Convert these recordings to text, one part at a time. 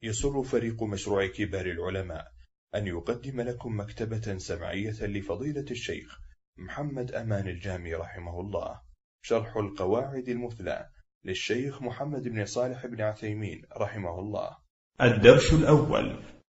يسر فريق مشروع كبار العلماء أن يقدم لكم مكتبة سمعية لفضيلة الشيخ محمد أمان الجامي رحمه الله، شرح القواعد المثلى للشيخ محمد بن صالح بن عثيمين رحمه الله. الدرس الأول.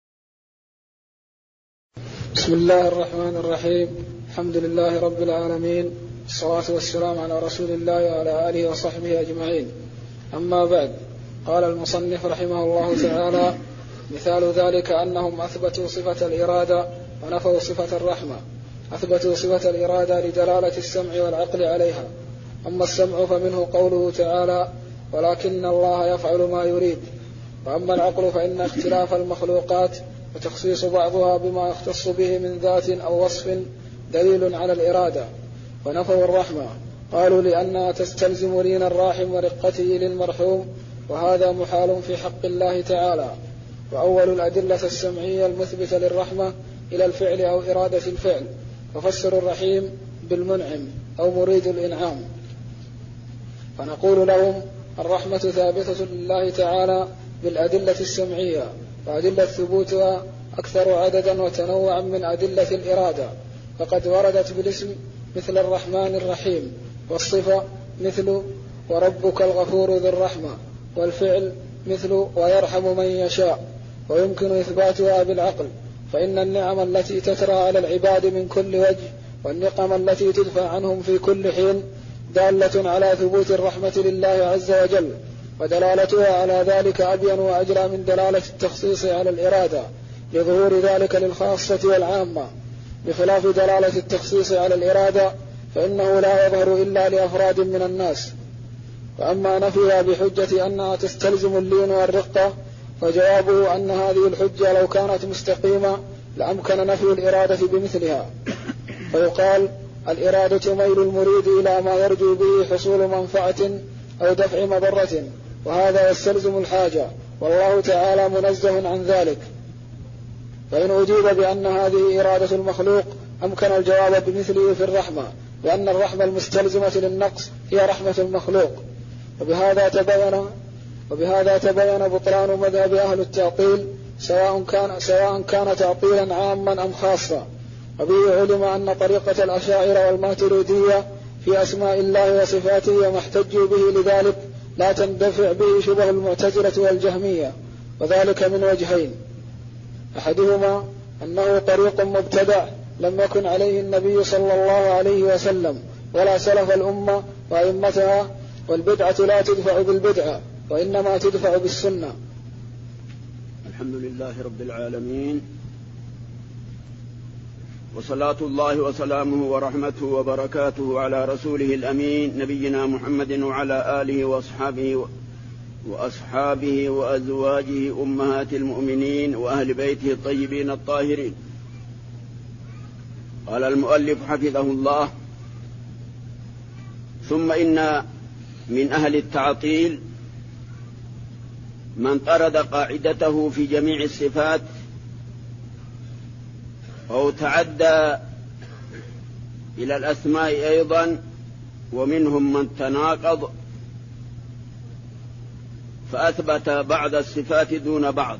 بسم الله الرحمن الرحيم. الحمد لله رب العالمين، الصلاة والسلام على رسول الله وعلى آله وصحبه أجمعين. أما بعد، قال المصنف رحمه الله تعالى: مثال ذلك أنهم أثبتوا صفة الإرادة ونفوا صفة الرحمة. أثبتوا صفة الإرادة لدلالة السمع والعقل عليها، أما السمع فمنه قوله تعالى: ولكن الله يفعل ما يريد. وأما العقل فإن اختلاف المخلوقات وتخصيص بعضها بما يختص به من ذات أو وصف دليل على الإرادة. ونفوا الرحمة قالوا لأنها تستلزم لين الراحم ورقته للمرحوم، وهذا محال في حق الله تعالى. وأول الأدلة السمعية المثبتة للرحمة إلى الفعل أو إرادة الفعل، ففسروا الرحيم بالمنعم أو مريد الإنعام، فنقول لهم: الرحمة ثابتة لله تعالى بالأدلة السمعية، وأدلة ثبوتها أكثر عددا وتنوعا من أدلة الإرادة، فقد وردت بالاسم مثل الرحمن الرحيم، والصفة مثل وربك الغفور ذو الرحمة، والفعل مثل ويرحم من يشاء. ويمكن إثباتها بالعقل، فإن النعم التي تترى على العباد من كل وجه والنقم التي تدفع عنهم في كل حين دالة على ثبوت الرحمة لله عز وجل، ودلالتها على ذلك أبين وأجرى من دلالة التخصيص على الإرادة لظهور ذلك للخاصة والعامة، بخلاف دلالة التخصيص على الإرادة فإنه لا يظهر إلا لأفراد من الناس. وأما نفيها بحجة أنها تستلزم اللين والرقة، فجوابه أن هذه الحجة لو كانت مستقيمة لأمكن نفي الإرادة بمثلها، فيقال: الإرادة ميل المريد إلى ما يرجو به حصول منفعة أو دفع مضرة، وهذا يستلزم الحاجة، والله تعالى منزه عن ذلك. فإن أجيب بأن هذه إرادة المخلوق أمكن الجواب بمثله في الرحمة، لأن الرحمة المستلزمة للنقص هي رحمة المخلوق. وبهذا تبين بطلان مذهب أهل التعطيل، سواء كان تعطيلا عاما أم خاصا. وبه علم أن طريقة الأشاعرة والماتريدية في أسماء الله وصفاته وما احتجوا به لذلك لا تندفع به شبه المعتزلة والجهمية، وذلك من وجهين: أحدهما أنه طريق مبتدع لم يكن عليه النبي صلى الله عليه وسلم ولا سلف الأمة وأئمتها، والبدعة لا تدفع بالبدعة وإنما تدفع بالسنة. الحمد لله رب العالمين، وصلاة الله وسلامه ورحمته وبركاته على رسوله الأمين نبينا محمد وعلى آله وأصحابه وأزواجه أمهات المؤمنين وأهل بيته الطيبين الطاهرين. قال المؤلف حفظه الله: ثم إن من أهل التعطيل من طرد قاعدته في جميع الصفات أو تعدى إلى الأسماء أيضا، ومنهم من تناقض فأثبت بعض الصفات دون بعض.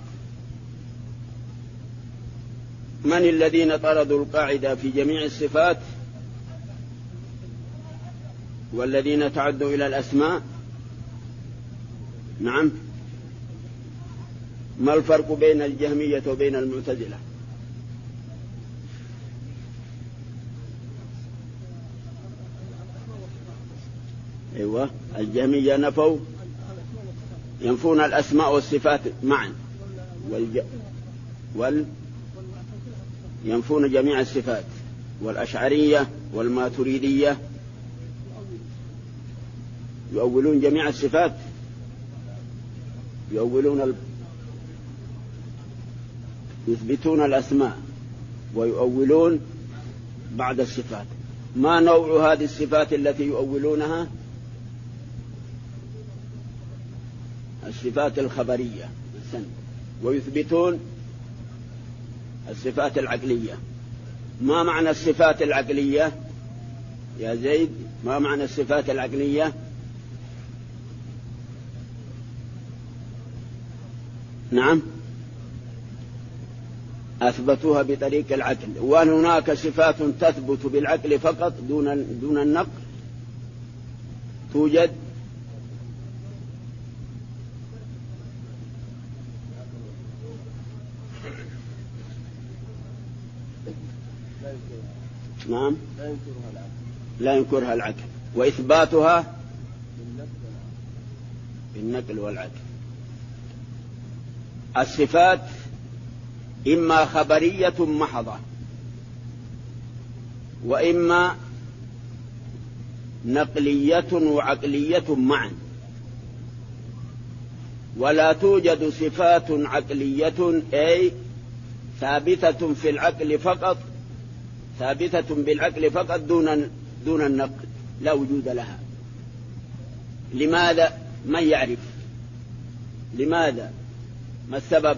من الذين طردوا القاعدة في جميع الصفات والذين تعدوا إلى الأسماء؟ نعم. ما الفرق بين الجهمية وبين المعتزلة؟ أيوة، الجهمية ينفون الأسماء والصفات معا، ينفون جميع الصفات. والأشعرية والماتريدية يؤولون جميع الصفات، يثبتون الأسماء ويؤولون بعض الصفات. ما نوع هذه الصفات التي يؤولونها؟ الصفات الخبرية، ويثبتون الصفات العقلية. ما معنى الصفات العقلية يا زيد؟ ما معنى الصفات العقلية؟ نعم أثبتوها بطريق العقل. وهل هناك صفات تثبت بالعقل فقط دون النقل؟ توجد؟ نعم لا ينكرها العقل. وإثباتها بالنقل والعقل. الصفات إما خبرية محضة وإما نقلية وعقلية معا، ولا توجد صفات عقلية أي ثابتة في العقل فقط، ثابتة بالعقل فقط دون النقل، لا وجود لها. لماذا؟ من يعرف لماذا؟ ما السبب؟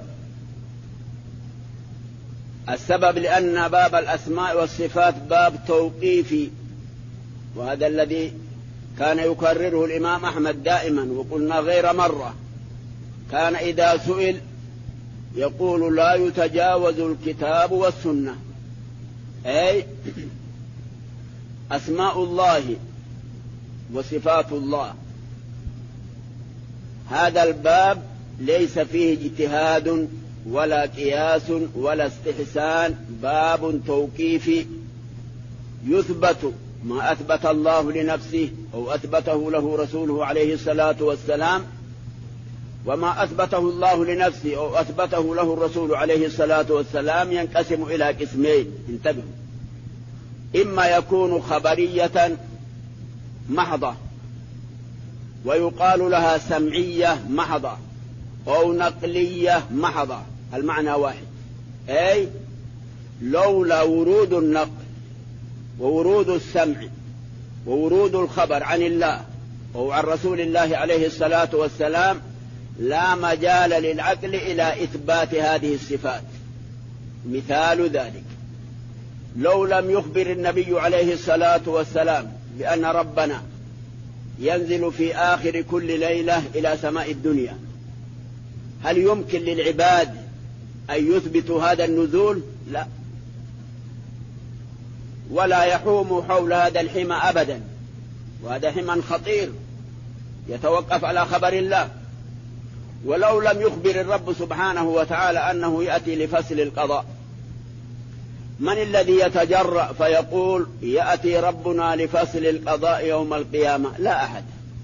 السبب لأن باب الأسماء والصفات باب توقيفي، وهذا الذي كان يكرره الإمام أحمد دائما، وقلنا غير مرة كان إذا سئل يقول لا يتجاوز الكتاب والسنة، أي أسماء الله وصفات الله. هذا الباب ليس فيه اجتهاد ولا قياس ولا استحسان، باب توقيفي يثبت ما أثبت الله لنفسه أو أثبته له رسوله عليه الصلاة والسلام، وما أثبته الله لنفسه أو أثبته له الرسول عليه الصلاة والسلام ينقسم إلى قسمين، انتبهوا: إما يكون خبرية محضة ويقال لها سمعية محضة، أو نقلية محضة، المعنى واحد، أي لولا ورود النقل وورود السمع وورود الخبر عن الله أو عن رسول الله عليه الصلاة والسلام لا مجال للعقل إلى إثبات هذه الصفات. مثال ذلك: لو لم يخبر النبي عليه الصلاة والسلام بأن ربنا ينزل في آخر كل ليلة إلى سماء الدنيا، هل يمكن للعباد أن يثبتوا هذا النزول؟ لا، ولا يحوم حول هذا الحمى أبدا، وهذا حمى خطير يتوقف على خبر الله. ولو لم يخبر الرب سبحانه وتعالى أنه يأتي لفصل القضاء، من الذي يتجرأ فيقول يأتي ربنا لفصل القضاء يوم القيامة؟ لا أحد.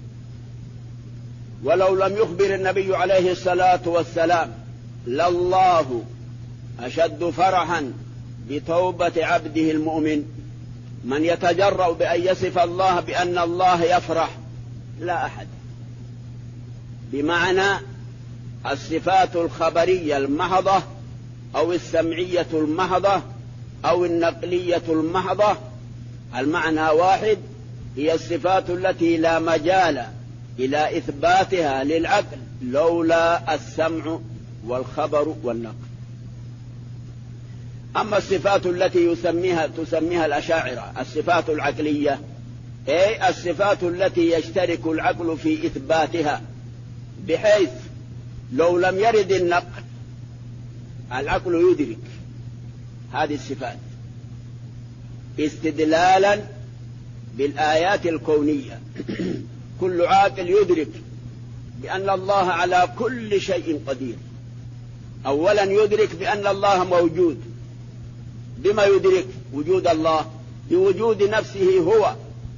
ولو لم يخبر النبي عليه الصلاة والسلام لله أشد فرحا بتوبة عبده المؤمن، من يتجرأ بأن يصف الله بأن الله يفرح؟ لا أحد. بمعنى الصفات الخبرية المحضة أو السمعية المحضة أو النقلية المحضة المعنى واحد، هي الصفات التي لا مجال إلى إثباتها للعقل لولا السمع والخبر والنقل. أما الصفات التي تسميها الأشاعرة الصفات العقلية، أي الصفات التي يشترك العقل في إثباتها، بحيث لو لم يرد النقل العقل يدرك هذه الصفات استدلالا بالآيات الكونية. كل عاقل يدرك بأن الله على كل شيء قدير. أولا يدرك بأن الله موجود. بما يدرك وجود الله؟ بوجود نفسه هو،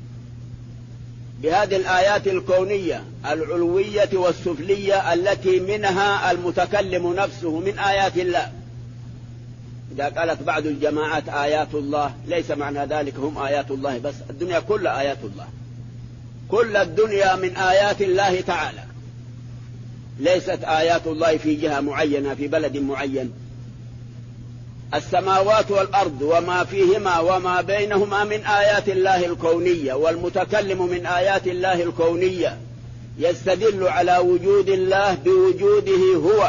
بهذه الآيات الكونية العلوية والسفلية التي منها المتكلم نفسه من آيات الله. إذا قالت بعض الجماعات آيات الله، ليس معنى ذلك هم آيات الله بس، الدنيا كلها آيات الله، كل الدنيا من آيات الله تعالى، ليست آيات الله في جهة معينة في بلد معين. السماوات والأرض وما فيهما وما بينهما من آيات الله الكونية، والمتكلم من آيات الله الكونية يستدل على وجود الله بوجوده هو،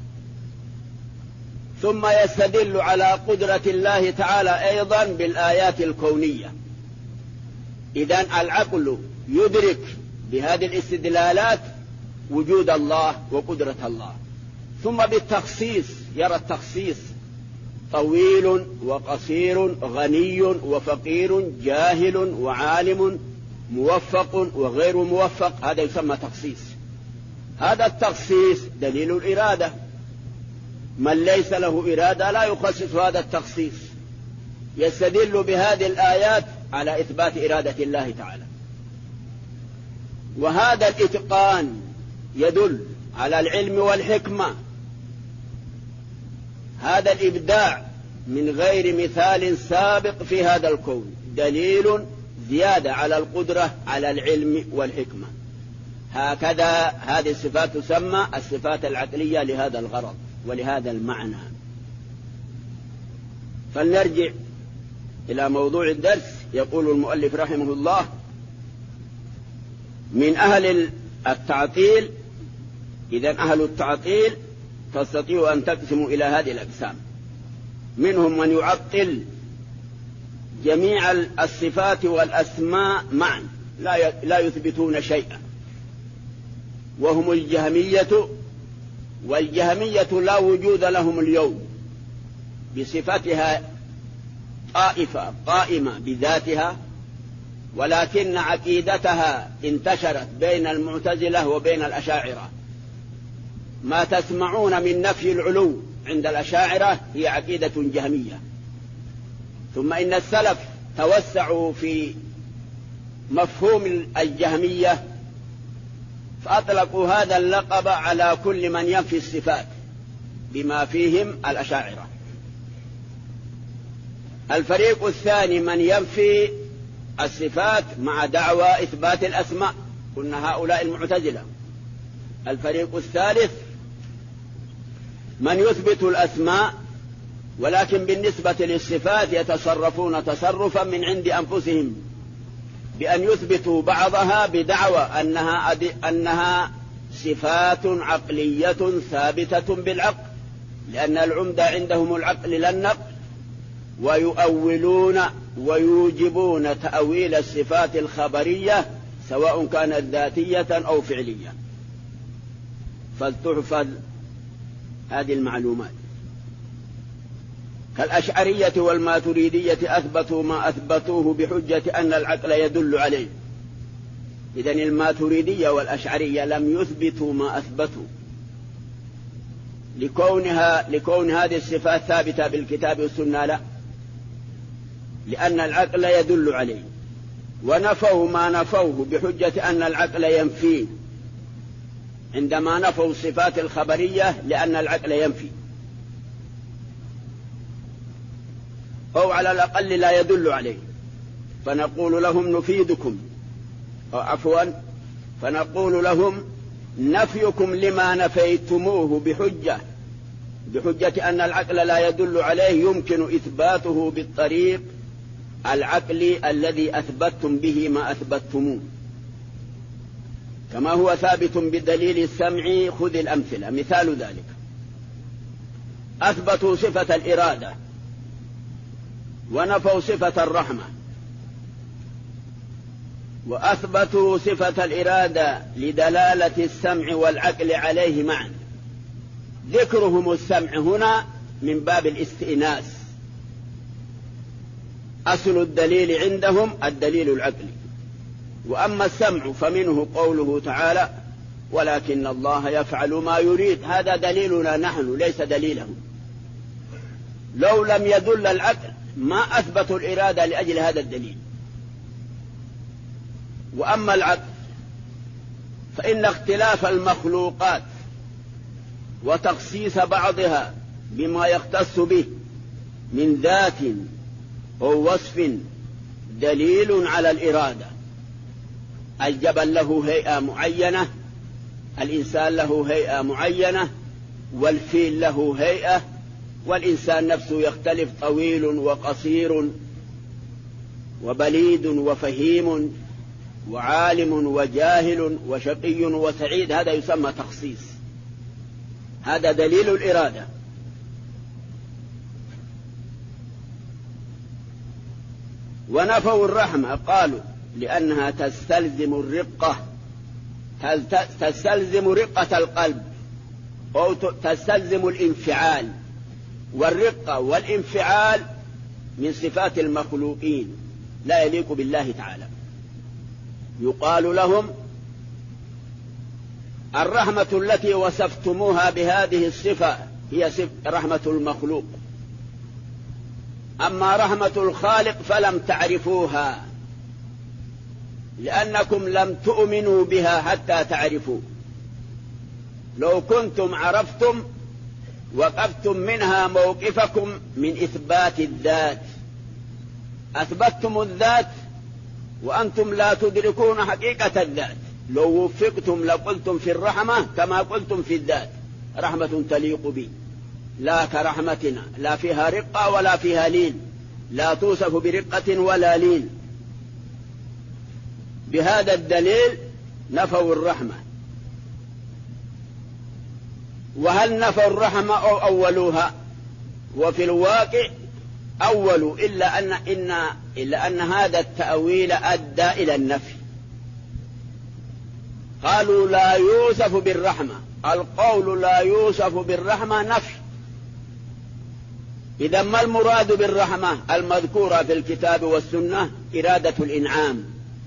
ثم يستدل على قدرة الله تعالى أيضا بالآيات الكونية. إذن العقل يدرك بهذه الاستدلالات وجود الله وقدرة الله. ثم بالتخصيص يرى التخصيص: طويل وقصير، غني وفقير، جاهل وعالم، موفق وغير موفق، هذا يسمى تخصيص. هذا التخصيص دليل الإرادة. من ليس له إرادة لا يخصص هذا التخصيص، يستدل بهذه الآيات على إثبات إرادة الله تعالى. وهذا الإتقان يدل على العلم والحكمة. هذا الإبداع من غير مثال سابق في هذا الكون دليل زيادة على القدرة على العلم والحكمة. هكذا هذه الصفات تسمى الصفات العقلية لهذا الغرض ولهذا المعنى. فلنرجع إلى موضوع الدرس. يقول المؤلف رحمه الله: من أهل التعطيل. إذن أهل التعطيل تستطيع أن تقسموا إلى هذه الأقسام. منهم من يعطل جميع الصفات والأسماء معا، لا يثبتون شيئا، وهم الجهمية. والجهمية لا وجود لهم اليوم بصفتها طائفة قائمة بذاتها، ولكن عقيدتها انتشرت بين المعتزلة وبين الأشاعرة. ما تسمعون من نفي العلو عند الأشاعرة هي عقيدة جهمية. ثم إن السلف توسعوا في مفهوم الجهمية فأطلقوا هذا اللقب على كل من ينفي الصفات بما فيهم الأشاعرة. الفريق الثاني من ينفي الصفات مع دعوى إثبات الأسماء، قلنا هؤلاء المعتزلة. الفريق الثالث من يثبت الأسماء ولكن بالنسبة للصفات يتصرفون تصرفا من عند أنفسهم بأن يثبتوا بعضها بدعوى أنها صفات عقلية ثابتة بالعقل، لأن العمدة عندهم العقل لا النقل، ويؤولون ويوجبون تأويل الصفات الخبرية سواء كانت ذاتية أو فعلية. فلتحفظ هذه المعلومات. كالأشعرية والماتريدية أثبتوا ما أثبتوه بحجة أن العقل يدل عليه. إذن الماتريدية والأشعرية لم يثبتوا ما أثبتوا لكون هذه الصفات ثابتة بالكتاب والسنة، لا، لأن العقل يدل عليه. ونفوا ما نفوه بحجة أن العقل ينفيه عندما نفوا الصفات الخبرية، لأن العقل ينفي أو على الأقل لا يدل عليه. فنقول لهم نفيدكم، أو عفوا فنقول لهم نفيكم لما نفيتموه بحجة أن العقل لا يدل عليه يمكن إثباته بالطريق العقلي الذي أثبتتم به ما أثبتتموه، كما هو ثابت بدليل السمع. خذ الأمثلة. مثال ذلك: أثبتوا صفة الإرادة ونفوا صفة الرحمة، وأثبتوا صفة الإرادة لدلالة السمع والعقل عليه معا. ذكرهم السمع هنا من باب الاستئناس. أصل الدليل عندهم الدليل العقلي، وأما السمع فمنه قوله تعالى: ولكن الله يفعل ما يريد. هذا دليلنا نحن ليس دليلهم. لو لم يدل العقل ما أثبتوا الإرادة لأجل هذا الدليل. وأما العقل فإن اختلاف المخلوقات وتخصيص بعضها بما يختص به من ذات أو وصف دليل على الإرادة. الجبل له هيئة معينة، الإنسان له هيئة معينة، والفيل له هيئة، والإنسان نفسه يختلف، طويل وقصير وبليد وفهيم وعالم وجاهل وشقي وسعيد. هذا يسمى تخصيص، هذا دليل الإرادة. ونفوا الرحمة قالوا لأنها تستلزم الرقة، تستلزم رقة القلب أو تستلزم الانفعال، والرقة والانفعال من صفات المخلوقين لا يليق بالله تعالى. يقال لهم الرحمة التي وصفتموها بهذه الصفة هي رحمة المخلوق، أما رحمة الخالق فلم تعرفوها لأنكم لم تؤمنوا بها حتى تعرفوا. لو كنتم عرفتم وقفتم منها موقفكم من إثبات الذات. أثبتتم الذات وأنتم لا تدركون حقيقة الذات. لو وفقتم لقلتم في الرحمة كما قلتم في الذات، رحمة تليق بي لا كرحمتنا، لا فيها رقة ولا فيها لين، لا توصف برقة ولا لين. بهذا الدليل نفوا الرحمة. وهل نفوا الرحمة أو أولوها؟ وفي الواقع أولوا، إلا أن هذا التأويل أدى إلى النفي. قالوا لا يوصف بالرحمة، القول لا يوصف بالرحمة نفي. إذا ما المراد بالرحمة المذكورة في الكتاب والسنة؟ إرادة الإنعام.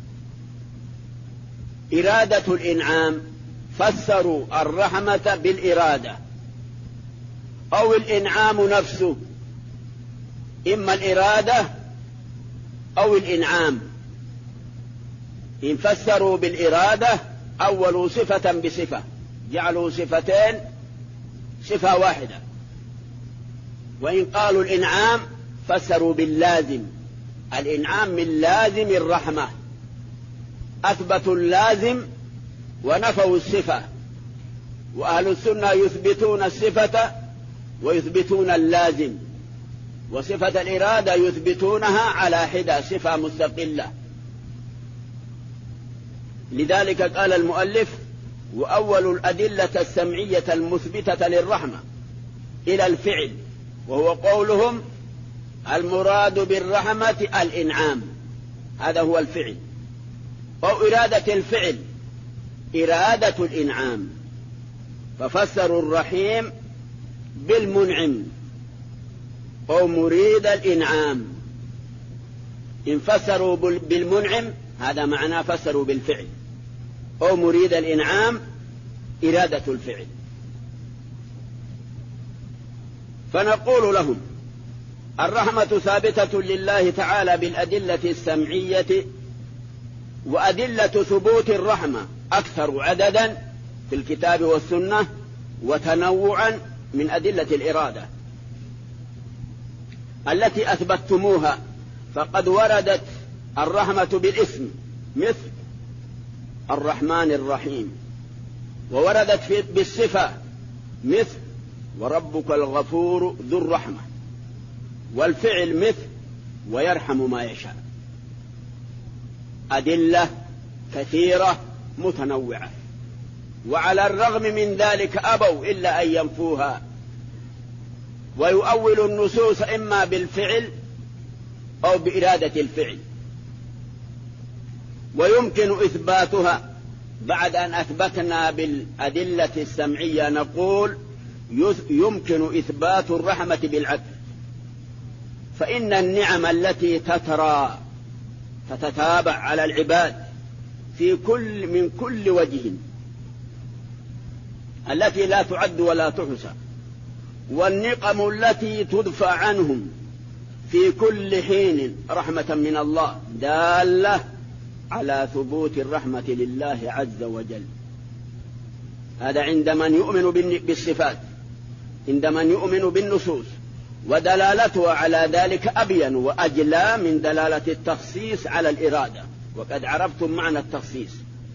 إرادة الإنعام فسروا الرحمة بالإرادة أو الإنعام نفسه، إما الإرادة أو الإنعام. إن فسروا بالإرادة أولوا صفة بصفة، جعلوا صفتين صفة واحدة. وإن قالوا الإنعام فسروا باللازم، الإنعام من لازم الرحمة، أثبتوا اللازم ونفوا الصفة. وأهل السنة يثبتون الصفة ويثبتون اللازم، وصفة الإرادة يثبتونها على حدة، صفة مستقلة. لذلك قال المؤلف: وأول الأدلة السمعية المثبتة للرحمة إلى الفعل، وهو قولهم المراد بالرحمة الإنعام، هذا هو الفعل، أو إرادة الفعل إرادة الإنعام. ففسروا الرحيم بالمنعم أو مريد الإنعام. إن فسروا بالمنعم هذا معناه فسروا بالفعل، أو مريد الإنعام إرادة الفعل. فنقول لهم الرحمة ثابتة لله تعالى بالأدلة السمعية، وأدلة ثبوت الرحمة أكثر عددا في الكتاب والسنة وتنوعا من أدلة الإرادة التي أثبتموها. فقد وردت الرحمة بالاسم مثل الرحمن الرحيم، ووردت بالصفة مثل وربك الغفور ذو الرحمة، والفعل مثل ويرحم ما يشاء. أدلة كثيرة متنوعة، وعلى الرغم من ذلك أبوا إلا أن ينفوها، ويؤول النصوص إما بالفعل أو بإرادة الفعل. ويمكن إثباتها بعد أن أثبتنا بالأدلة السمعية. نقول يمكن إثبات الرحمة بالعدل، فإن النعم التي تتتابع على العباد من كل وجه، التي لا تعد ولا تحصى، والنقم التي تدفع عنهم في كل حين رحمة من الله، دالة على ثبوت الرحمة لله عز وجل. هذا عند من يؤمن بالصفات، عند من يؤمن بالنصوص، ودلالتها على ذلك أبين وأجلى من دلالة التخصيص على الإرادة، وقد عرفتم معنى التخصيص.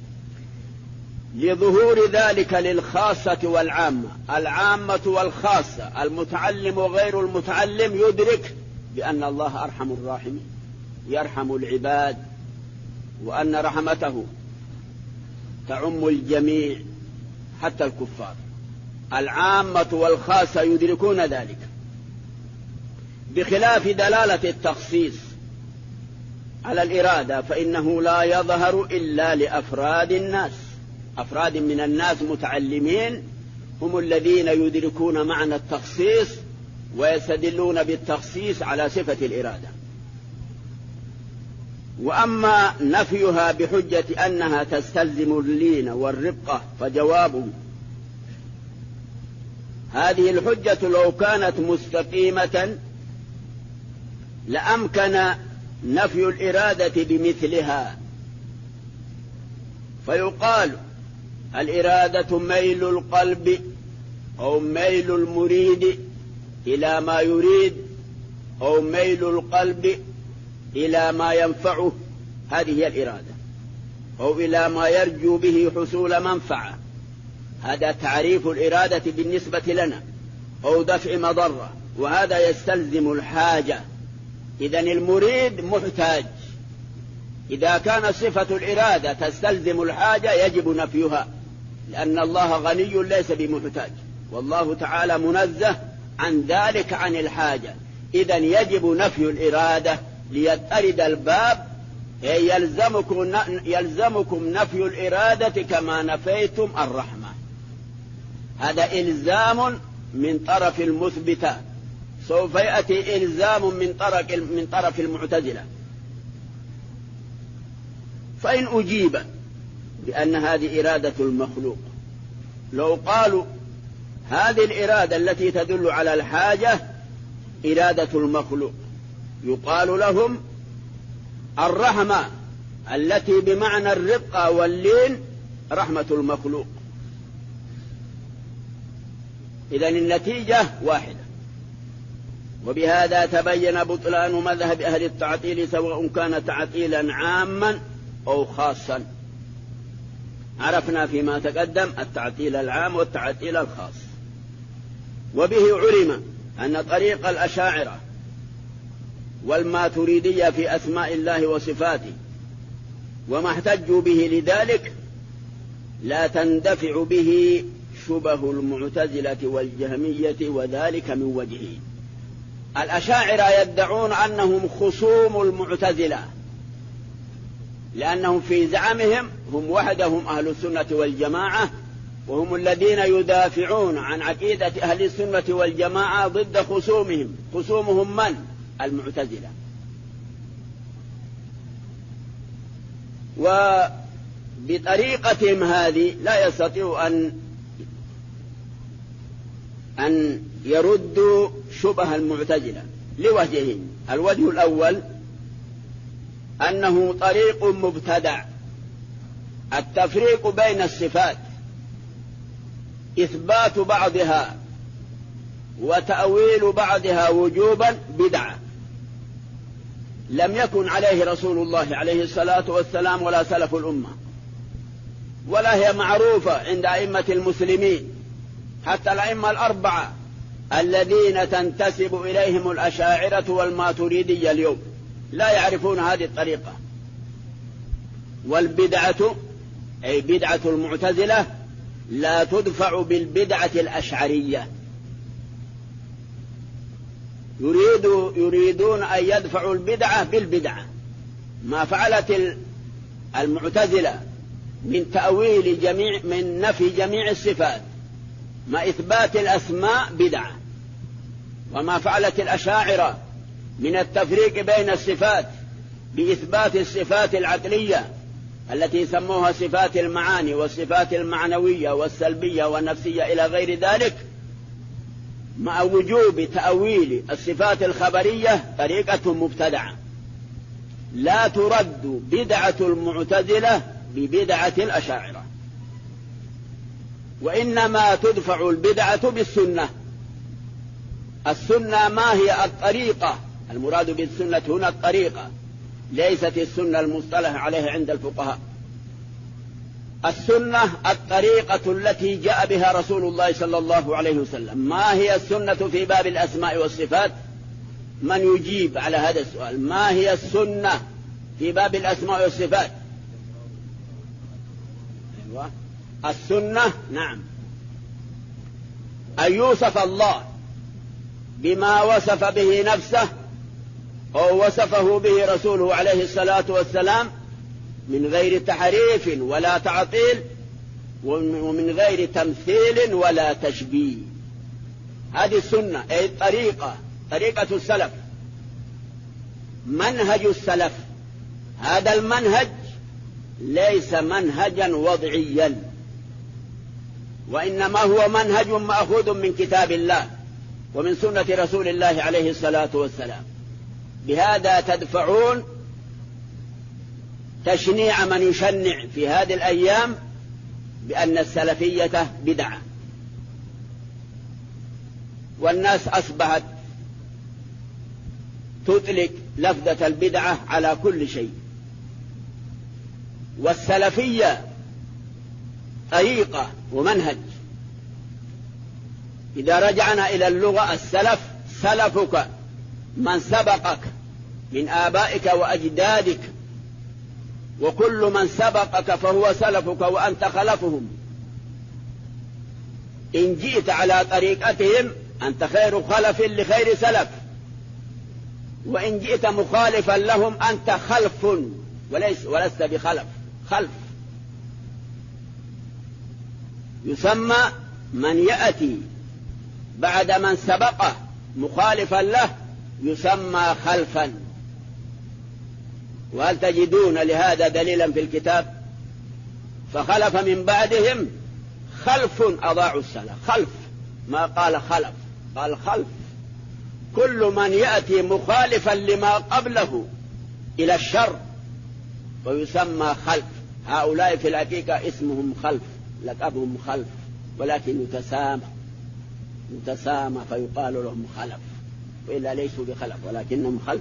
لظهور ذلك للخاصة والعامة، العامة والخاصة، المتعلم وغير المتعلم يدرك بأن الله أرحم الراحمين، يرحم العباد، وأن رحمته تعم الجميع حتى الكفار. العامة والخاصة يدركون ذلك، بخلاف دلالة التخصيص على الإرادة، فإنه لا يظهر إلا لأفراد الناس، أفراد من الناس متعلمين هم الذين يدركون معنى التخصيص ويستدلون بالتخصيص على صفة الإرادة. وأما نفيها بحجة أنها تستلزم اللين والرقة فجواب: هذه الحجة لو كانت مستقيمة لأمكن نفي الإرادة بمثلها، فيقال: الإرادة ميل القلب أو ميل المريد إلى ما يريد أو ميل القلب إلى ما ينفعه، هذه هي الإرادة، أو إلى ما يرجو به حصول منفعة، هذا تعريف الإرادة بالنسبة لنا، أو دفع مضرة، وهذا يستلزم الحاجة. إذن المريد محتاج، إذا كان صفة الإرادة تستلزم الحاجة يجب نفيها، لأن الله غني ليس بمحتاج، والله تعالى منزه عن ذلك عن الحاجة. إذن يجب نفي الإرادة ليتأرد الباب، يلزمكم نفي الإرادة كما نفيتم الرحمة. هذا إلزام من طرف المثبتة، سوف يأتي إلزام من طرف المعتزلة. فإن أجيب بأن هذه إرادة المخلوق، لو قالوا هذه الإرادة التي تدل على الحاجة إرادة المخلوق، يقال لهم الرحمة التي بمعنى الرقة واللين رحمة المخلوق. إذن النتيجة واحدة. وبهذا تبين بطلان مذهب أهل التعطيل، سواء كان تعطيلا عاما أو خاصا. عرفنا فيما تقدم التعطيل العام والتعطيل الخاص. وبه علم أن طريق الأشاعرة والماتريدية في أسماء الله وصفاته وما احتجوا به لذلك لا تندفع به شبه المعتزلة والجهمية، وذلك من وجهه. الأشاعرة يدعون أنهم خصوم المعتزلة، لأنهم في زعمهم هم وحدهم أهل السنة والجماعة، وهم الذين يدافعون عن عقيدة أهل السنة والجماعة ضد خصومهم. خصومهم من؟ المعتزلة. وبطريقتهم هذه لا يستطيع أن يردوا شبه المعتزلة لوجهين. الوجه الأول أنه طريق مبتدع، التفريق بين الصفات، إثبات بعضها وتأويل بعضها وجوبا بدعة، لم يكن عليه رسول الله عليه الصلاة والسلام ولا سلف الأمة، ولا هي معروفة عند أئمة المسلمين، حتى الأئمة الأربعة الذين تنتسب إليهم الأشاعرة والماتريدية اليوم لا يعرفون هذه الطريقة. والبدعة أي بدعة المعتزلة لا تدفع بالبدعة الأشعرية، يريدون أن يدفعوا البدعة بالبدعة. ما فعلت المعتزلة من تأويل من نفي جميع الصفات ما إثبات الأسماء بدعة، وما فعلت الأشاعرة من التفريق بين الصفات بإثبات الصفات العقلية التي سموها صفات المعاني والصفات المعنوية والسلبية والنفسية إلى غير ذلك، مع وجوب تأويل الصفات الخبرية، طريقة مبتدعة لا ترد بدعة المعتزلة ببدعة الأشاعرة، وإنما تدفع البدعة بالسنة. السنة ما هي الطريقة؟ المراد بالسنة هنا الطريقة، ليست السنة المصطلح عليها عند الفقهاء. السنة الطريقة التي جاء بها رسول الله صلى الله عليه وسلم. ما هي السنة في باب الأسماء والصفات؟ من يجيب على هذا السؤال؟ ما هي السنة في باب الأسماء والصفات؟ أيوة. السنة نعم أن يوصف الله بما وصف به نفسه أو وصفه به رسوله عليه الصلاة والسلام من غير تحريف ولا تعطيل، ومن غير تمثيل ولا تشبيه. هذه السنة أي طريقة السلف، منهج السلف. هذا المنهج ليس منهجا وضعيا، وإنما هو منهج مأخوذ من كتاب الله ومن سنة رسول الله عليه الصلاة والسلام. بهذا تدفعون تشنيع من يشنع في هذه الأيام بأن السلفية بدعة، والناس أصبحت تطلق لفظة البدعة على كل شيء. والسلفية طريقة ومنهج. إذا رجعنا إلى اللغة، السلف سلفك من سبقك من آبائك وأجدادك، وكل من سبقك فهو سلفك وأنت خلفهم. إن جئت على طريقتهم أنت خير خلف لخير سلف، وإن جئت مخالفا لهم أنت خلف ولست بخلف. خلف يسمى من يأتي بعد من سبقه مخالفا له يسمى خلفا. وهل تجدون لهذا دليلا في الكتاب؟ فخلف من بعدهم خلف أضاعوا الصلاة. خلف، ما قال خلف، قال خلف. كل من يأتي مخالفا لما قبله إلى الشر ويسمى خلف. هؤلاء في الحقيقة اسمهم خلف، لقبهم خلف، ولكن يتسامى فيقال لهم خلف، وإلا ليسوا بخلف ولكنهم خلف.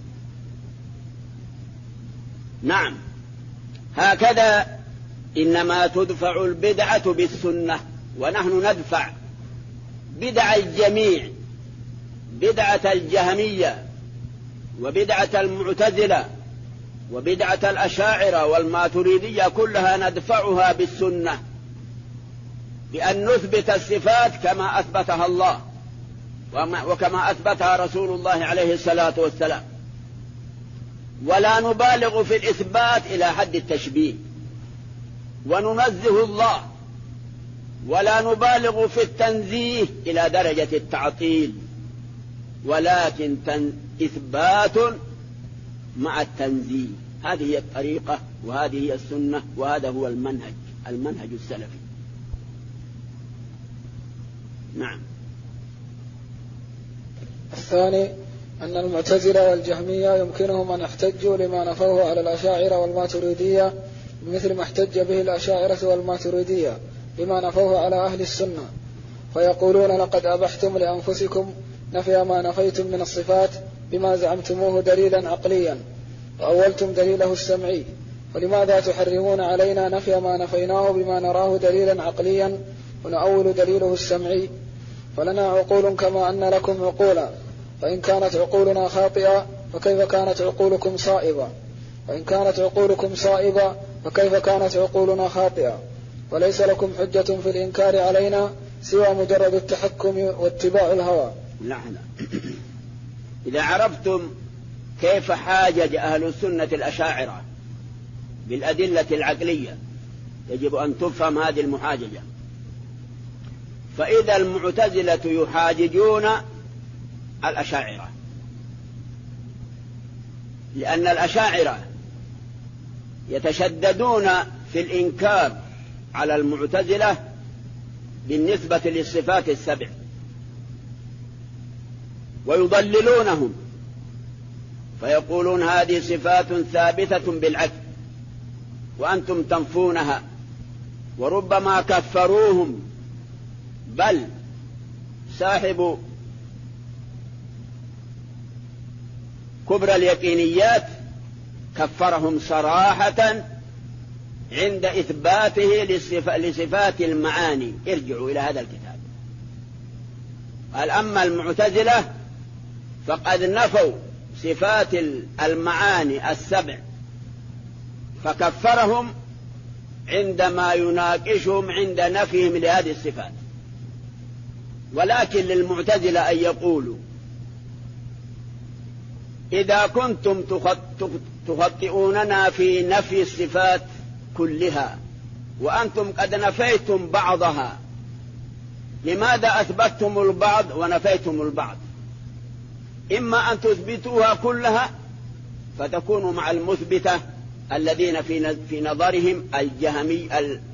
نعم، هكذا إنما تدفع البدعة بالسنة، ونحن ندفع بدع الجميع، بدعة الجهمية وبدعة المعتزلة وبدعة الأشاعرة والماتريدية، كلها ندفعها بالسنة، بأن نثبت الصفات كما أثبتها الله وكما أثبتها رسول الله عليه الصلاة والسلام، ولا نبالغ في الإثبات إلى حد التشبيه، وننزه الله، ولا نبالغ في التنزيه إلى درجة التعطيل، ولكن إثبات مع التنزيه. هذه هي الطريقة، وهذه هي السنة، وهذا هو المنهج السلفي. نعم. الثاني أن المعتزلة والجهمية يمكنهم أن يحتجوا لما نفوه على الأشاعرة والماتريدية بمثل ما احتج به الأشاعرة والماتريدية بما نفوه على أهل السنة، فيقولون لقد أبحتم لأنفسكم نفي ما نفيتم من الصفات بما زعمتموه دليلا عقليا وأولتم دليله السمعي، ولماذا تحرمون علينا نفي ما نفيناه بما نراه دليلا عقليا ونؤول دليله السمعي؟ فلنا عقول كما أن لكم عقولا، فإن كانت عقولنا خاطئة فكيف كانت عقولكم صائبة؟ وإن كانت عقولكم صائبة فكيف كانت عقولنا خاطئة؟ وليس لكم حجة في الإنكار علينا سوى مجرد التحكم واتباع الهوى. لا. إذا عرفتم كيف حاجج أهل السنة الأشاعرة بالأدلة العقلية يجب أن تفهم هذه المحاججة. فإذا المعتزلة يحاججون الأشاعرة، لأن الأشاعرة يتشددون في الإنكار على المعتزلة بالنسبة للصفات السبع، ويضللونهم فيقولون هذه صفات ثابتة بالعقل وأنتم تنفونها، وربما كفروهم، بل صاحب كبرى اليقينيات كفرهم صراحة عند إثباته لصفات المعاني. ارجعوا إلى هذا الكتاب. قال أما المعتزلة فقد نفوا صفات المعاني السبع، فكفرهم عندما يناقشهم عند نفيهم لهذه الصفات. ولكن للمعتزلة أن يقولوا إذا كنتم تخطئوننا في نفي الصفات كلها وأنتم قد نفيتم بعضها، لماذا أثبتتم البعض ونفيتم البعض؟ إما أن تثبتوها كلها فتكونوا مع المثبتة الذين في نظرهم الجهمي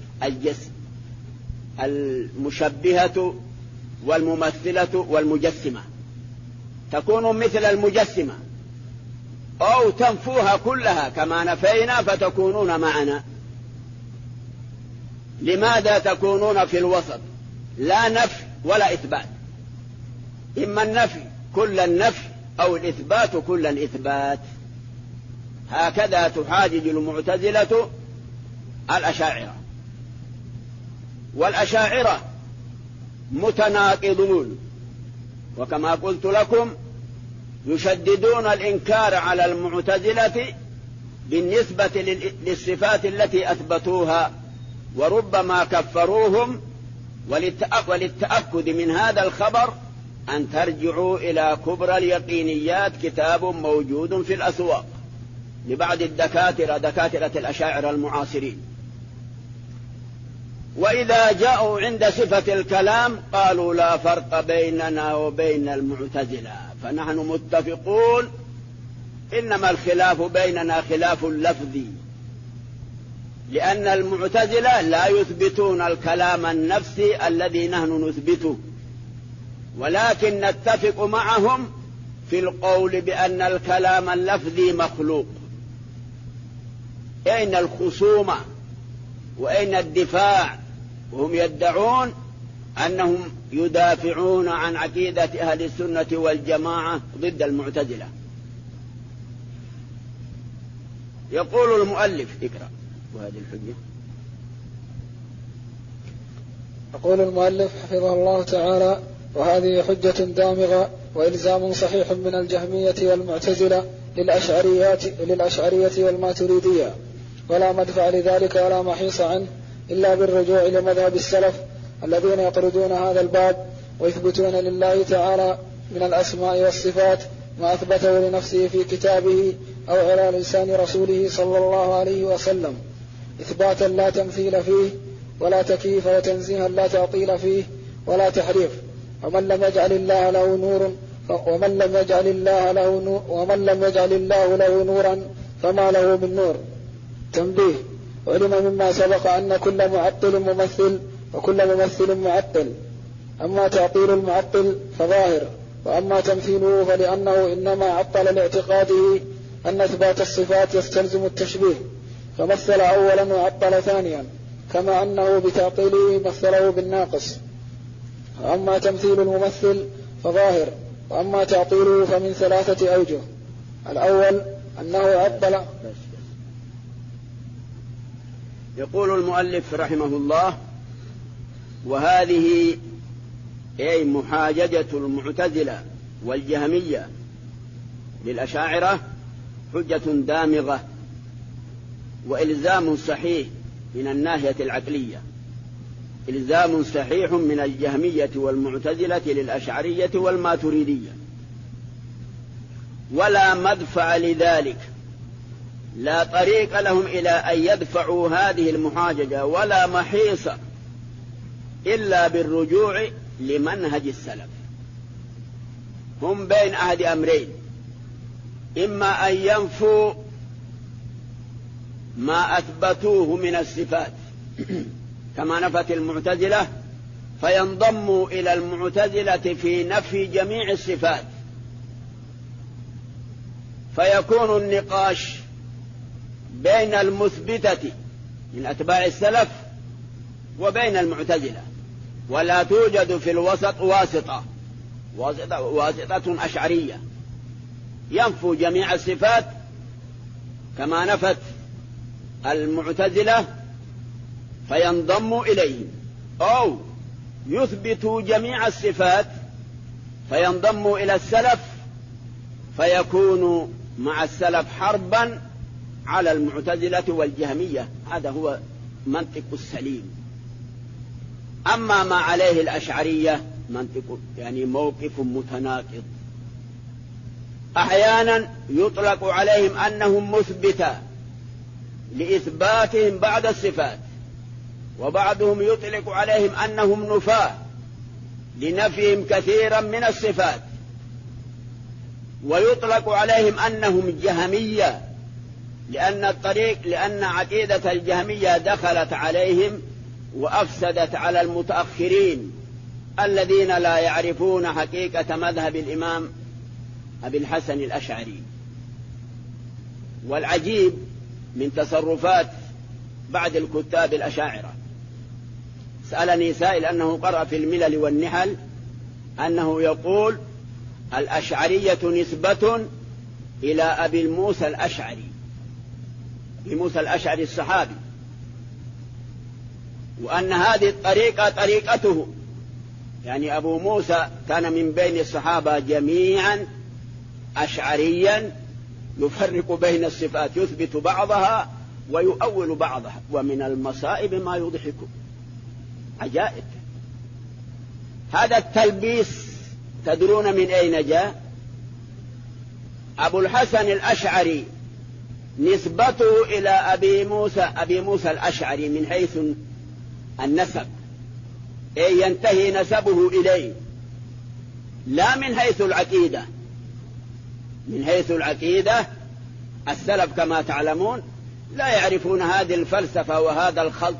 المشبهة والممثلة والمجسمة، تكونوا مثل المجسمة، أو تنفوها كلها كما نفينا فتكونون معنا. لماذا تكونون في الوسط لا نفي ولا إثبات؟ إما النفي كل النفي أو الإثبات كل الإثبات. هكذا تحاجج المعتزلة الأشاعرة، والأشاعرة متناقضون، وكما قلت لكم يشددون الإنكار على المعتزلة بالنسبة للصفات التي أثبتوها، وربما كفروهم. وللتأكد من هذا الخبر أن ترجعوا إلى كبرى اليقينيات، كتاب موجود في الأسواق لبعض دكاترة الأشاعرة المعاصرين. وإذا جاءوا عند صفة الكلام قالوا لا فرق بيننا وبين المعتزلة، فنحن متفقون، إنما الخلاف بيننا خلاف لفظي، لأن المعتزلة لا يثبتون الكلام النفسي الذي نحن نثبته، ولكن نتفق معهم في القول بأن الكلام اللفظي مخلوق. أين الخصومة وأين الدفاع؟ وهم يدعون أنهم يدافعون عن عقيدة أهل السنة والجماعة ضد المعتزلة. يقول المؤلف اقرأ وهذه الحجة. يقول المؤلف حفظه الله تعالى: وهذه حجة دامغة وإلزام صحيح من الجهمية والمعتزلة للأشعرية والماتريدية، ولا مدفع لذلك ولا محيص عنه إلا بالرجوع لمذهب السلف الذين يطردون هذا الباب ويثبتون لله تعالى من الأسماء والصفات ما أثبته لنفسه في كتابه أو على لسان رسوله صلى الله عليه وسلم، إثباتا لا تمثيل فيه ولا تكييف، وتنزيها لا تعطيل فيه ولا تحريف. ومن لم يجعل الله له نورا فما له من نور. تنبيه: علم مما سبق أن كل معطل ممثل وكل ممثل معطل، أما تعطيل المعطل فظاهر، وأما تمثيله فلأنه إنما عطل لاعتقاده أن إثبات الصفات يستلزم التشبيه، فمثل أولا وعطل ثانيا، كما أنه بتعطيله مثله بالناقص. وأما تمثيل الممثل فظاهر، وأما تعطيله فمن 3 أوجه: الأول أنه عطل. يقول المؤلف رحمه الله: وهذه أي محاججة المعتزلة والجهمية للأشاعرة حجة دامغة وإلزام صحيح من الناحية العقلية، إلزام صحيح من الجهمية والمعتزلة للأشعرية والماتريدية، ولا مدفع لذلك، لا طريق لهم إلى أن يدفعوا هذه المحاججة ولا محيص إلا بالرجوع لمنهج السلف. هم بين أحد أمرين: إما أن ينفوا ما أثبتوه من الصفات كما نفت المعتزلة، فينضموا إلى المعتزلة في نفي جميع الصفات، فيكون النقاش بين المثبتة من أتباع السلف وبين المعتزلة، ولا توجد في الوسط واسطة أشعرية ينفوا جميع الصفات كما نفت المعتزلة فينضموا إليهم، أو يثبتوا جميع الصفات فينضموا إلى السلف فيكونوا مع السلف حربا على المعتزلة والجهمية. هذا هو منطق السليم. أما ما عليه الأشعرية منطق يعني موقف متناقض. أحيانا يطلق عليهم أنهم مثبتة لإثباتهم بعض الصفات، وبعضهم يطلق عليهم أنهم نفاة لنفيهم كثيرا من الصفات، ويطلق عليهم أنهم جهمية لأن عقيدة الجهمية دخلت عليهم وأفسدت على المتأخرين الذين لا يعرفون حقيقة مذهب الإمام أبي الحسن الأشعري. والعجيب من تصرفات بعض الكتاب الأشاعرة، سألني سائل أنه قرأ في الملل والنحل أنه يقول الأشعرية نسبة إلى أبي موسى الأشعري، أبي موسى الأشعري الصحابي، وأن هذه الطريقة طريقته، يعني أبو موسى كان من بين الصحابة جميعا أشعريا يفرق بين الصفات، يثبت بعضها ويؤول بعضها، ومن المصائب ما يضحك. عجائب. هذا التلبيس تدرون من أين جاء؟ أبو الحسن الأشعري نسبته إلى أبي موسى الأشعري من حيث النسب، أي ينتهي نسبه إليه، لا من حيث العقيدة. من حيث العقيدة السلف كما تعلمون لا يعرفون هذه الفلسفة وهذا الخلط.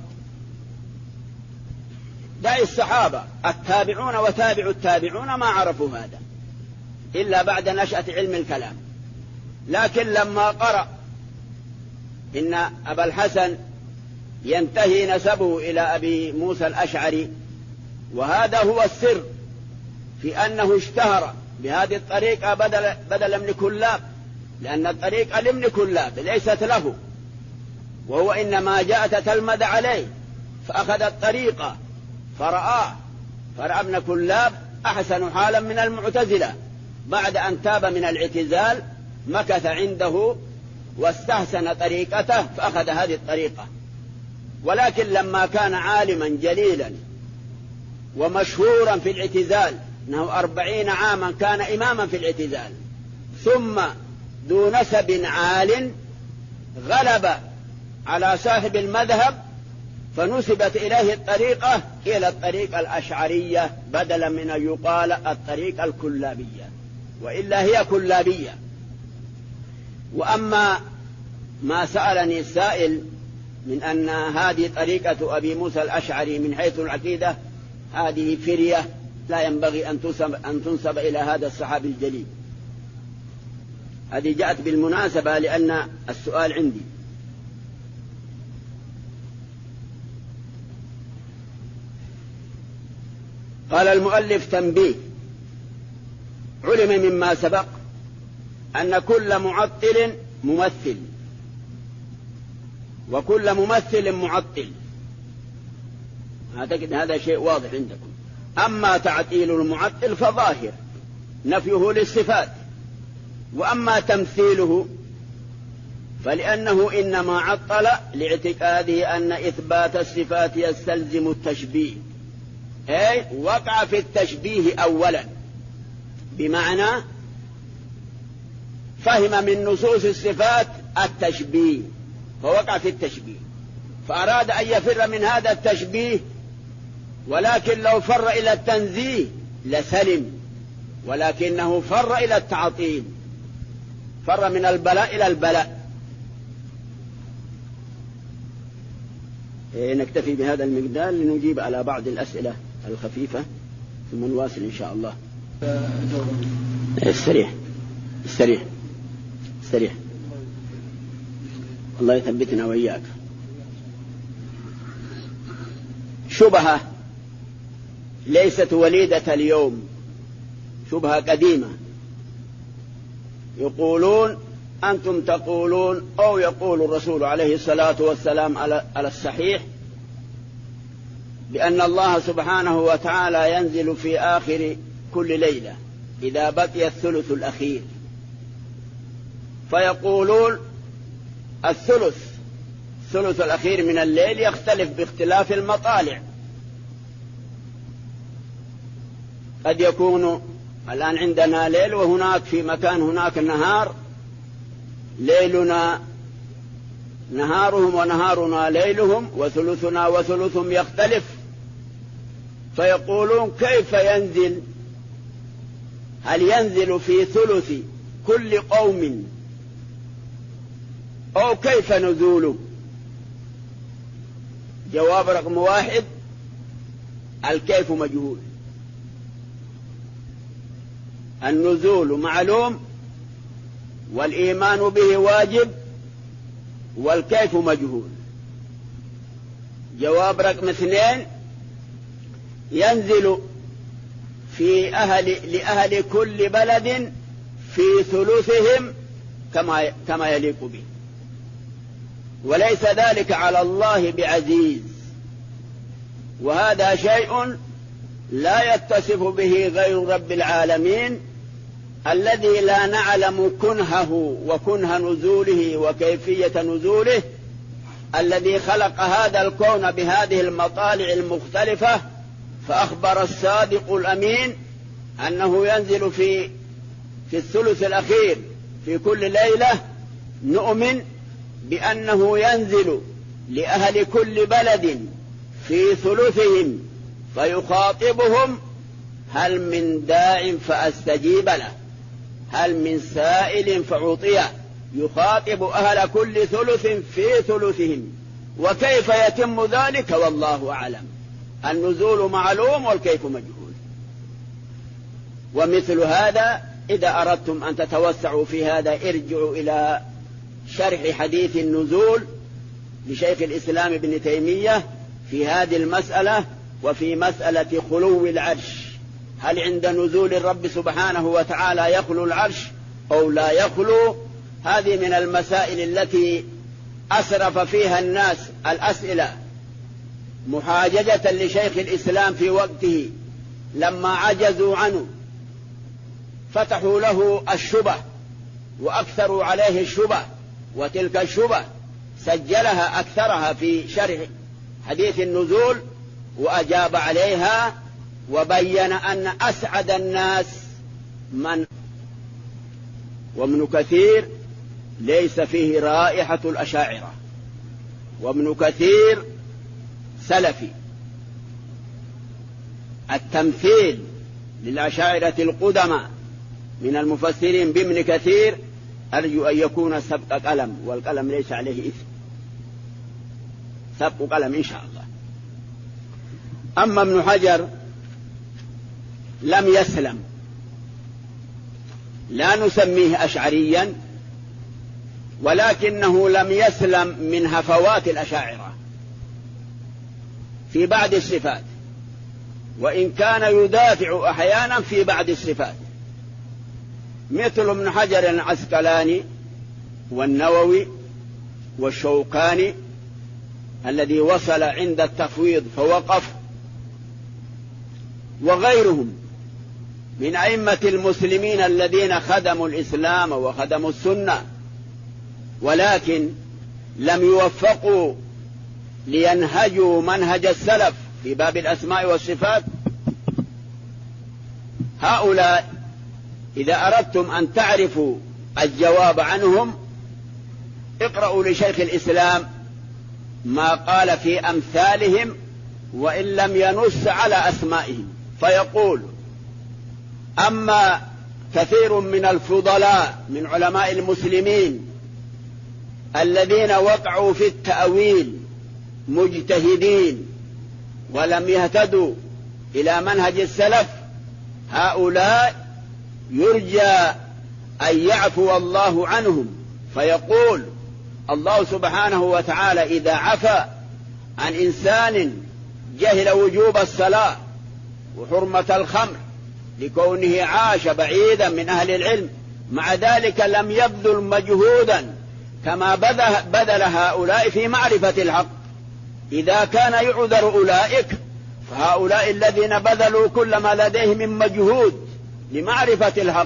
داعي الصحابة التابعون وتابع التابعون ما عرفوا هذا إلا بعد نشأة علم الكلام. لكن لما قرأ إن أبا الحسن ينتهي نسبه إلى أبي موسى الأشعري، وهذا هو السر في أنه اشتهر بهذه الطريقة بدل ابن كلاب، لأن الطريقة لابن كلاب ليست له، وهو إنما جاء تتلمذ عليه فأخذ الطريقة فرأى ابن كلاب أحسن حالا من المعتزلة، بعد أن تاب من الاعتزال مكث عنده واستحسن طريقته فأخذ هذه الطريقة. ولكن لما كان عالما جليلا ومشهورا في الاعتزال، أنه 40 عاما كان إماما في الاعتزال، ثم ذو نسب عال غلب على صاحب المذهب فنسبت إليه الطريقة إلى الطريقة الأشعرية بدلا من أن يقال الطريقة الكلابية، وإلا هي كلابية. وأما ما سألني السائل من أن هذه طريقة أبي موسى الأشعري من حيث العقيدة، هذه فرية لا ينبغي أن تنسب إلى هذا الصحابي الجليل. هذه جاءت بالمناسبة لأن السؤال عندي. قال المؤلف تنبيه: علم مما سبق أن كل معطل ممثل، وكل ممثل معطل. أعتقد هذا شيء واضح عندكم. أما تعطيل المعطل فظاهر نفيه للصفات، وأما تمثيله فلأنه إنما عطل لاعتقاده أن إثبات الصفات يستلزم التشبيه، أي وقع في التشبيه أولا، بمعنى فهم من نصوص الصفات التشبيه فوقع في التشبيه، فأراد أن يفر من هذا التشبيه، ولكن لو فر إلى التنزيه لسلم، ولكنه فر إلى التعطيل، فر من البلاء إلى البلاء. نكتفي بهذا المقدار لنجيب على بعض الأسئلة الخفيفة ثم نواصل إن شاء الله. استريح الله يثبتنا وإياك. شبهة ليست وليدة اليوم، شبهة قديمة. يقولون أنتم تقولون أو يقول الرسول عليه الصلاة والسلام على الصحيح بأن الله سبحانه وتعالى ينزل في آخر كل ليلة إذا بقي الثلث الأخير، فيقولون الثلث الأخير من الليل يختلف باختلاف المطالع. قد يكون الآن عندنا ليل وهناك في مكان هناك نهار، ليلنا نهارهم ونهارنا ليلهم وثلثنا وثلثهم يختلف، فيقولون كيف ينزل؟ هل ينزل في ثلث كل قوم أو كيف نزوله؟ جواب رقم 1: الكيف مجهول. النزول معلوم والإيمان به واجب والكيف مجهول. جواب رقم 2: ينزل لأهل كل بلد في ثلثهم كما يليق به، وليس ذلك على الله بعزيز، وهذا شيء لا يتصف به غير رب العالمين الذي لا نعلم كنهه وكنه نزوله وكيفية نزوله، الذي خلق هذا الكون بهذه المطالع المختلفة، فأخبر الصادق الأمين أنه ينزل في الثلث الأخير في كل ليلة. نؤمن بأنه ينزل لأهل كل بلد في ثلثهم فيخاطبهم: هل من داع فأستجيب له، هل من سائل فأعطيه. يخاطب أهل كل ثلث في ثلثهم، وكيف يتم ذلك والله أعلم. النزول معلوم والكيف مجهول. ومثل هذا إذا أردتم أن تتوسعوا في هذا ارجعوا إلى شرح حديث النزول لشيخ الإسلام ابن تيمية في هذه المسألة، وفي مسألة خلو العرش، هل عند نزول الرب سبحانه وتعالى يخلو العرش أو لا يخلو؟ هذه من المسائل التي أسرف فيها الناس الأسئلة محاججة لشيخ الإسلام في وقته، لما عجزوا عنه فتحوا له الشبه وأكثروا عليه الشبه، وتلك الشبه سجلها أكثرها في شرح حديث النزول وأجاب عليها، وبين أن أسعد الناس وابن كثير ليس فيه رائحة الأشاعرة، وابن كثير سلفي. التمثيل للأشاعرة القدماء من المفسرين بابن كثير أرجو أن يكون سبق قلم، والقلم ليس عليه إثم، سبق قلم إن شاء الله. أما ابن حجر لم يسلم، لا نسميه أشعريا، ولكنه لم يسلم من هفوات الأشاعرة في بعض الصفات، وإن كان يدافع أحيانا في بعض الصفات، مثل ابن حجر العسقلاني والنووي والشوكاني الذي وصل عند التفويض فوقف، وغيرهم من أئمة المسلمين الذين خدموا الإسلام وخدموا السنة، ولكن لم يوفقوا لينهجوا منهج السلف في باب الأسماء والصفات. هؤلاء إذا أردتم أن تعرفوا الجواب عنهم اقرأوا لشيخ الإسلام ما قال في أمثالهم، وإن لم ينص على أسمائهم، فيقول: أما كثير من الفضلاء من علماء المسلمين الذين وقعوا في التأويل مجتهدين ولم يهتدوا إلى منهج السلف، هؤلاء يرجى أن يعفو الله عنهم. فيقول الله سبحانه وتعالى: إذا عفى عن إنسان جهل وجوب الصلاة وحرمة الخمر لكونه عاش بعيدا من أهل العلم، مع ذلك لم يبذل مجهودا كما بذل هؤلاء في معرفة الحق، إذا كان يعذر أولئك، فهؤلاء الذين بذلوا كل ما لديهم من مجهود لمعرفة الحق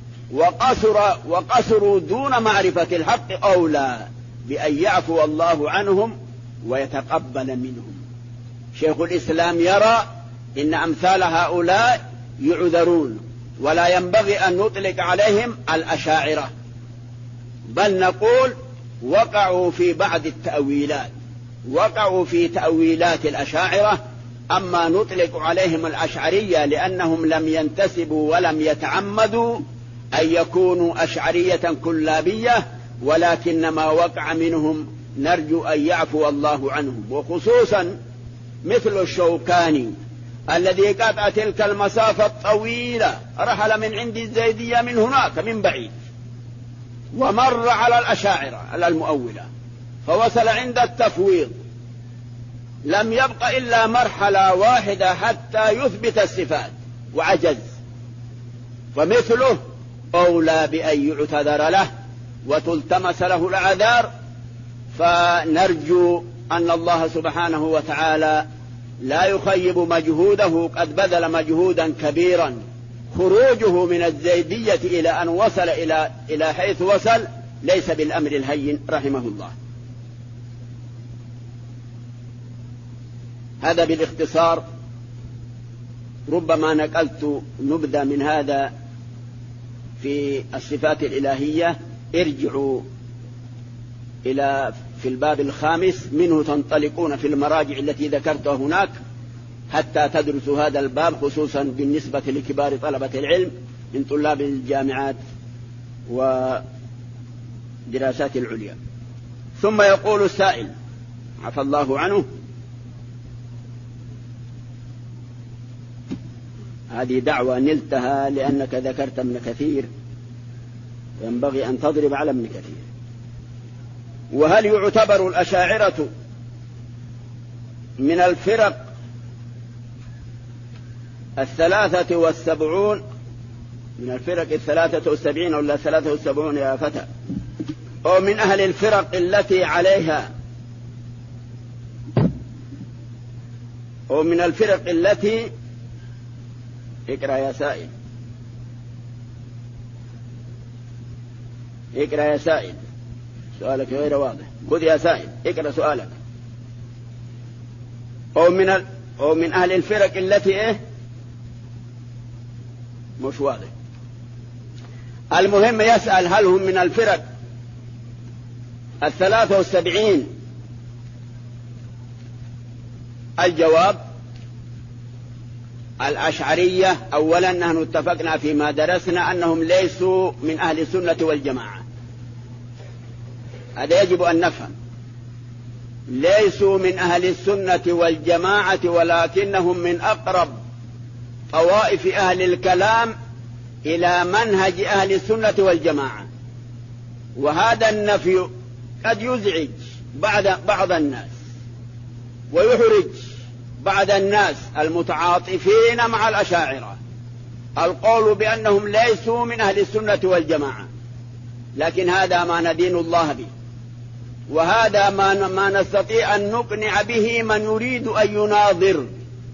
وقصروا دون معرفة الحق أولى بأن يعفو الله عنهم ويتقبل منهم. شيخ الإسلام يرى إن أمثال هؤلاء يعذرون، ولا ينبغي أن نطلق عليهم الأشاعرة، بل نقول وقعوا في بعض التأويلات، وقعوا في تأويلات الأشاعرة. أما نطلق عليهم الأشعرية لأنهم لم ينتسبوا ولم يتعمدوا أن يكونوا أشعرية كلابية، ولكن ما وقع منهم نرجو أن يعفو الله عنهم، وخصوصا مثل الشوكاني الذي قطع تلك المسافة الطويلة، رحل من عند الزيدية من هناك من بعيد ومر على الأشاعرة على المؤولة، فوصل عند التفويض، لم يبق إلا مرحلة واحدة حتى يثبت الصفات وعجز، فمثله أولى بأن يعتذر له وتلتمس له الأعذار. فنرجو أن الله سبحانه وتعالى لا يخيب مجهوده، قد بذل مجهودا كبيرا. خروجه من الزيدية إلى أن وصل إلى حيث وصل ليس بالأمر الهين رحمه الله. هذا بالاختصار. ربما نقلت نبذة من هذا في الصفات الإلهية، ارجعوا في الباب الخامس منه تنطلقون في المراجع التي ذكرتها هناك حتى تدرسوا هذا الباب، خصوصا بالنسبة لكبار طلبة العلم من طلاب الجامعات ودراسات العليا. ثم يقول السائل عفى الله عنه: هذه دعوة نلتها لأنك ذكرت ابن كثير، ينبغي أن تضرب على ابن كثير. وهل يعتبر الأشاعرة من الفرق 73 من الفرق 73 ولا 73 يا فتى، أو من أهل الفرق التي عليها، أو من الفرق التي اقرأ يا سائل، اقرأ يا سائل، سؤالك غير واضح، خذ يا سائل اقرأ سؤالك. أو من أهل الفرق التي مش واضح. المهم يسأل هل هم من الفرق 73؟ الجواب: الأشعرية أولا نحن اتفقنا فيما درسنا أنهم ليسوا من أهل السنة والجماعة، هذا يجب أن نفهم. ليسوا من أهل السنة والجماعة، ولكنهم من أقرب طوائف أهل الكلام إلى منهج أهل السنة والجماعة. وهذا النفي قد يزعج بعض الناس ويحرج بعض الناس المتعاطفين مع الأشاعرة القول بأنهم ليسوا من أهل السنة والجماعة، لكن هذا ما ندين الله به، وهذا ما نستطيع أن نقنع به من يريد أن يناظر.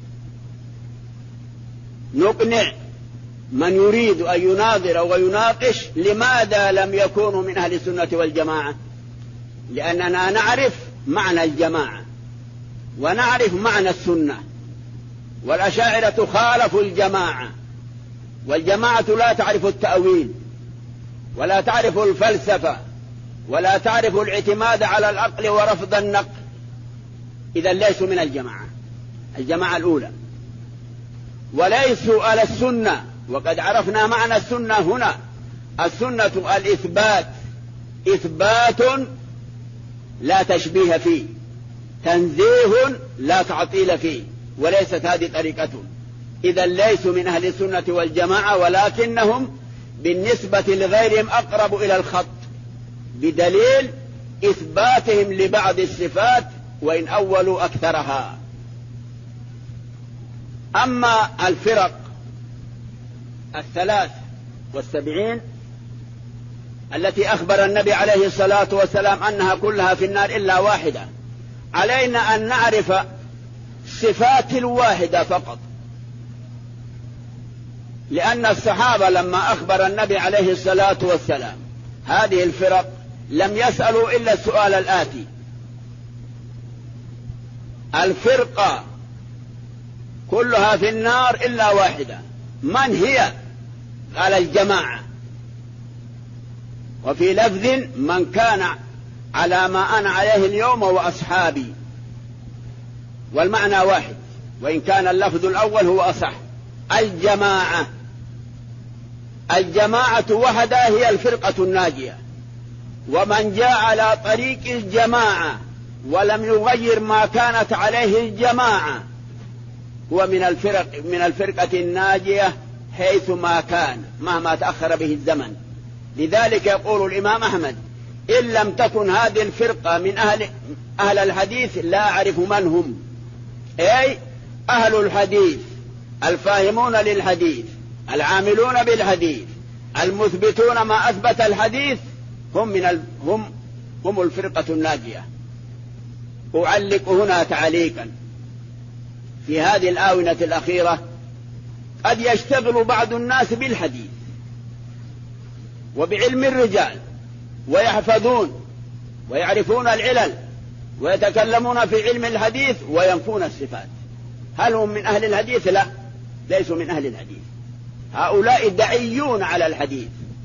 نقنع من يريد أن يناظر ويناقش لماذا لم يكونوا من أهل السنة والجماعة، لأننا نعرف معنى الجماعة ونعرف معنى السنة، والأشاعرة خالفوا الجماعة، والجماعة لا تعرف التأويل ولا تعرف الفلسفة ولا تعرف الاعتماد على العقل ورفض النقل، إذا ليسوا من الجماعة الأولى، وليسوا على السنة. وقد عرفنا معنى السنة هنا. السنة الإثبات، إثبات لا تشبيه فيه، تنزيه لا تعطيل فيه، وليست هذه طريقتهم. إذا ليسوا من أهل السنة والجماعة، ولكنهم بالنسبة لغيرهم أقرب إلى الخط، بدليل إثباتهم لبعض الصفات وإن أولوا أكثرها. أما الفرق 73 التي أخبر النبي عليه الصلاة والسلام أنها كلها في النار إلا واحدة، علينا أن نعرف صفات الواحدة فقط، لأن الصحابة لما أخبر النبي عليه الصلاة والسلام هذه الفرق لم يسألوا إلا السؤال الآتي: الفرقة كلها في النار إلا واحدة، من هي؟ قال: الجماعة. وفي لفظ: من كان على ما أنا عليه اليوم وأصحابي، والمعنى واحد، وإن كان اللفظ الأول هو أصح. الجماعة وحدها هي الفرقة الناجية، ومن جاء على طريق الجماعة ولم يغير ما كانت عليه الجماعة هو من الفرقة الناجية حيث ما كان، مهما تأخر به الزمن. لذلك يقول الإمام أحمد: إن لم تكن هذه الفرقة من أهل الحديث لا أعرف من هم. أي أهل الحديث الفاهمون للحديث العاملون بالحديث المثبتون ما أثبت الحديث هم الفرقة الناجية. أعلق هنا تعليقا: في هذه الآونة الأخيرة قد يشتغل بعض الناس بالحديث وبعلم الرجال ويحفظون ويعرفون العلل ويتكلمون في علم الحديث وينفون الصفات. هل هم من أهل الحديث؟ لا، ليسوا من أهل الحديث. هؤلاء دعيون على الحديث.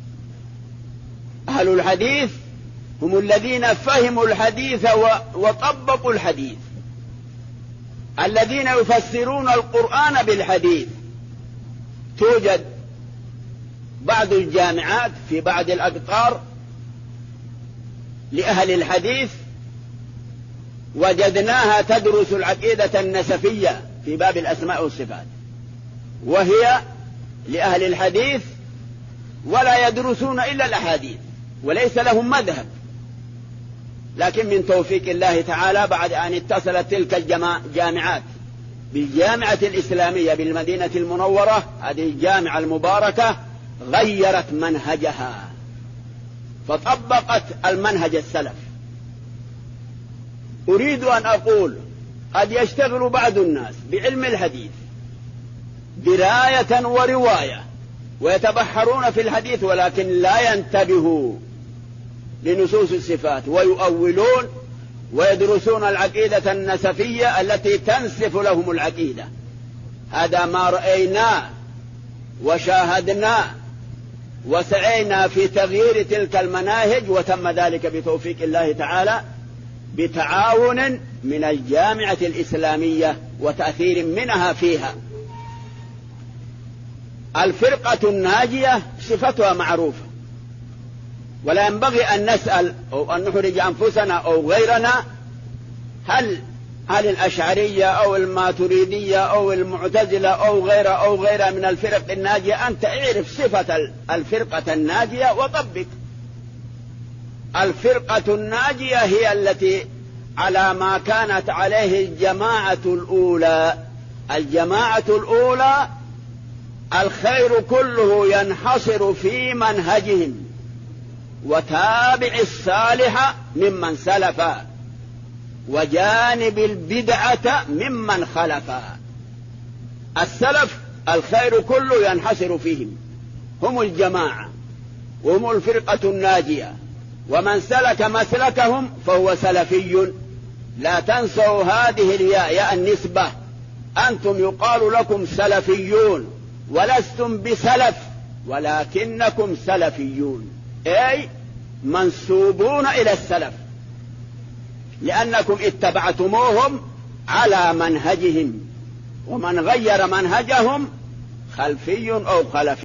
أهل الحديث هم الذين فهموا الحديث وطبقوا الحديث، الذين يفسرون القرآن بالحديث. توجد بعض الجامعات في بعض الأقطار لأهل الحديث وجدناها تدرس العقيدة النسفية في باب الأسماء والصفات، وهي لأهل الحديث ولا يدرسون إلا الأحاديث وليس لهم مذهب. لكن من توفيق الله تعالى بعد أن اتصلت تلك الجامعات بالجامعة الإسلامية بالمدينة المنورة، هذه الجامعة المباركة غيرت منهجها فطبقت المنهج السلف. أريد أن أقول: قد يشتغل بعض الناس بعلم الحديث دراية ورواية ويتبحرون في الحديث، ولكن لا ينتبهوا لنصوص الصفات ويؤولون ويدرسون العقيدة النسفية التي تنسف لهم العقيدة. هذا ما رأيناه وشاهدناه وسعينا في تغيير تلك المناهج، وتم ذلك بتوفيق الله تعالى بتعاون من الجامعة الإسلامية وتأثير منها فيها. الفرقة الناجية صفتها معروفة، ولا ينبغي أن نسأل أو أن نحرج أنفسنا أو غيرنا هل الأشعرية أو الماتريدية أو المعتزلة أو غيرها من الفرق الناجية. أنت اعرف صفة الفرقة الناجية وطبق. الفرقة الناجية هي التي على ما كانت عليه الجماعة الأولى. الجماعة الأولى الخير كله ينحصر في منهجهم، وتابع الصالح ممن سلف، وجانب البدعة ممن خلف. السلف الخير كله ينحصر فيهم، هم الجماعة وهم الفرقة الناجية، ومن سلك مسلكهم فهو سلفي. لا تنسوا هذه الياء النسبة. أنتم يقال لكم سلفيون ولستم بسلف ولكنكم سلفيون، أي منسوبون إلى السلف، لأنكم اتبعتموهم على منهجهم، ومن غير منهجهم خلفي أو خلفي.